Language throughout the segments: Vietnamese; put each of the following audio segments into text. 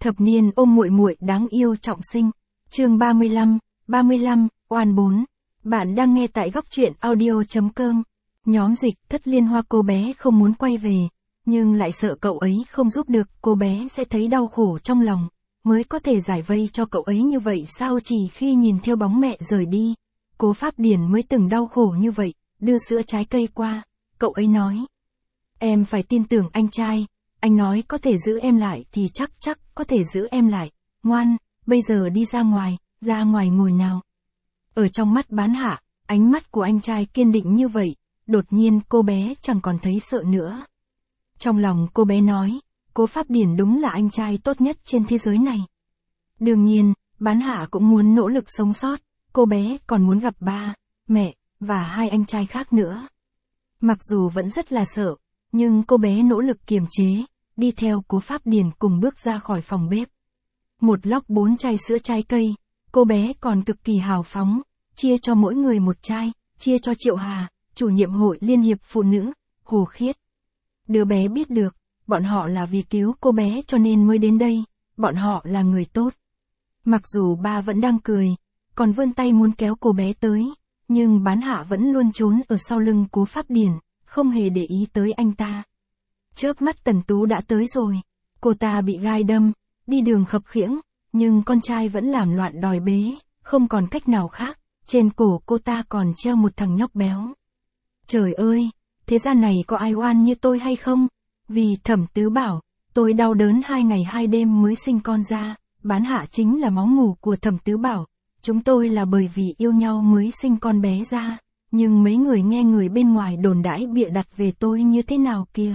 Thập niên ôm muội muội đáng yêu trọng sinh. Chương 35, oan 4. Bạn đang nghe tại góc truyện audio.com. Nhóm dịch thất liên hoa cô bé không muốn quay về, nhưng lại sợ cậu ấy không giúp được, cô bé sẽ thấy đau khổ trong lòng, mới có thể giải vây cho cậu ấy như vậy sao? Chỉ khi nhìn theo bóng mẹ rời đi, Cố Pháp Điển mới từng đau khổ như vậy, đưa sữa trái cây qua, cậu ấy nói. Em phải tin tưởng anh trai, anh nói có thể giữ em lại thì chắc có thể giữ em lại, ngoan, bây giờ đi ra ngoài ngồi nào. Ở trong mắt Bán Hạ, ánh mắt của anh trai kiên định như vậy, đột nhiên cô bé chẳng còn thấy sợ nữa. Trong lòng cô bé nói, Cố Pháp Điển đúng là anh trai tốt nhất trên thế giới này. Đương nhiên, Bán Hạ cũng muốn nỗ lực sống sót, cô bé còn muốn gặp ba, mẹ, và hai anh trai khác nữa. Mặc dù vẫn rất là sợ, nhưng cô bé nỗ lực kiềm chế, đi theo Cố Pháp Điển cùng bước ra khỏi phòng bếp. Một lóc 4 chai sữa trái cây, cô bé còn cực kỳ hào phóng, chia cho mỗi người một chai, chia cho Triệu Hà, chủ nhiệm hội Liên hiệp Phụ nữ, Hồ Khiết. Đứa bé biết được, bọn họ là vì cứu cô bé cho nên mới đến đây, bọn họ là người tốt. Mặc dù ba vẫn đang cười, còn vươn tay muốn kéo cô bé tới, nhưng Bán Hạ vẫn luôn trốn ở sau lưng Cố Pháp Điển, không hề để ý tới anh ta. Chớp mắt Tần Tú đã tới rồi, cô ta bị gai đâm, đi đường khập khiễng, nhưng con trai vẫn làm loạn đòi bế, không còn cách nào khác, trên cổ cô ta còn treo một thằng nhóc béo. Trời ơi, thế gian này có ai oan như tôi hay không? Vì Thẩm Tứ bảo, tôi đau đớn 2 ngày 2 đêm mới sinh con ra, Bán Hạ chính là máu mủ của Thẩm Tứ bảo, chúng tôi là bởi vì yêu nhau mới sinh con bé ra, nhưng mấy người nghe người bên ngoài đồn đãi bịa đặt về tôi như thế nào kia.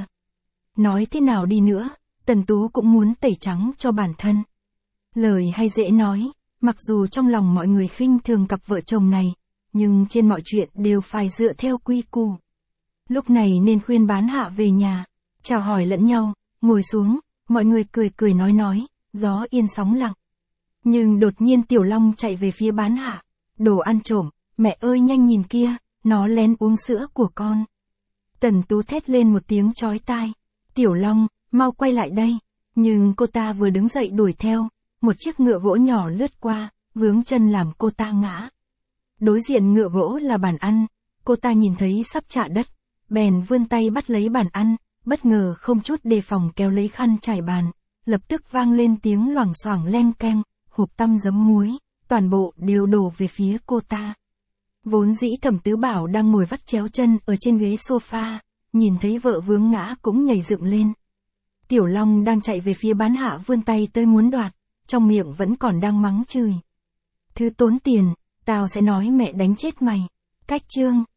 Nói thế nào đi nữa, Tần Tú cũng muốn tẩy trắng cho bản thân. Lời hay dễ nói, mặc dù trong lòng mọi người khinh thường cặp vợ chồng này, nhưng trên mọi chuyện đều phải dựa theo quy củ. Lúc này nên khuyên Bán Hạ về nhà, chào hỏi lẫn nhau, ngồi xuống, mọi người cười nói, gió yên sóng lặng. Nhưng đột nhiên Tiểu Long chạy về phía Bán Hạ, đồ ăn trộm, mẹ ơi nhanh nhìn kia, nó lén uống sữa của con. Tần Tú thét lên một tiếng chói tai, Tiểu Long, mau quay lại đây, nhưng cô ta vừa đứng dậy đuổi theo, một chiếc ngựa gỗ nhỏ lướt qua, vướng chân làm cô ta ngã. Đối diện ngựa gỗ là bàn ăn, cô ta nhìn thấy sắp chạ đất, bèn vươn tay bắt lấy bàn ăn, bất ngờ không chút đề phòng kéo lấy khăn trải bàn, lập tức vang lên tiếng loảng xoảng leng keng, hộp tăm giấm muối, toàn bộ đều đổ về phía cô ta. Vốn dĩ Thẩm Tứ bảo đang ngồi vắt chéo chân ở trên ghế sofa, nhìn thấy vợ vướng ngã cũng nhảy dựng lên. Tiểu Long đang chạy về phía Bán Hạ vươn tay tới muốn đoạt, trong miệng vẫn còn đang mắng chửi. Thứ tốn tiền, tao sẽ nói mẹ đánh chết mày. Cách chương.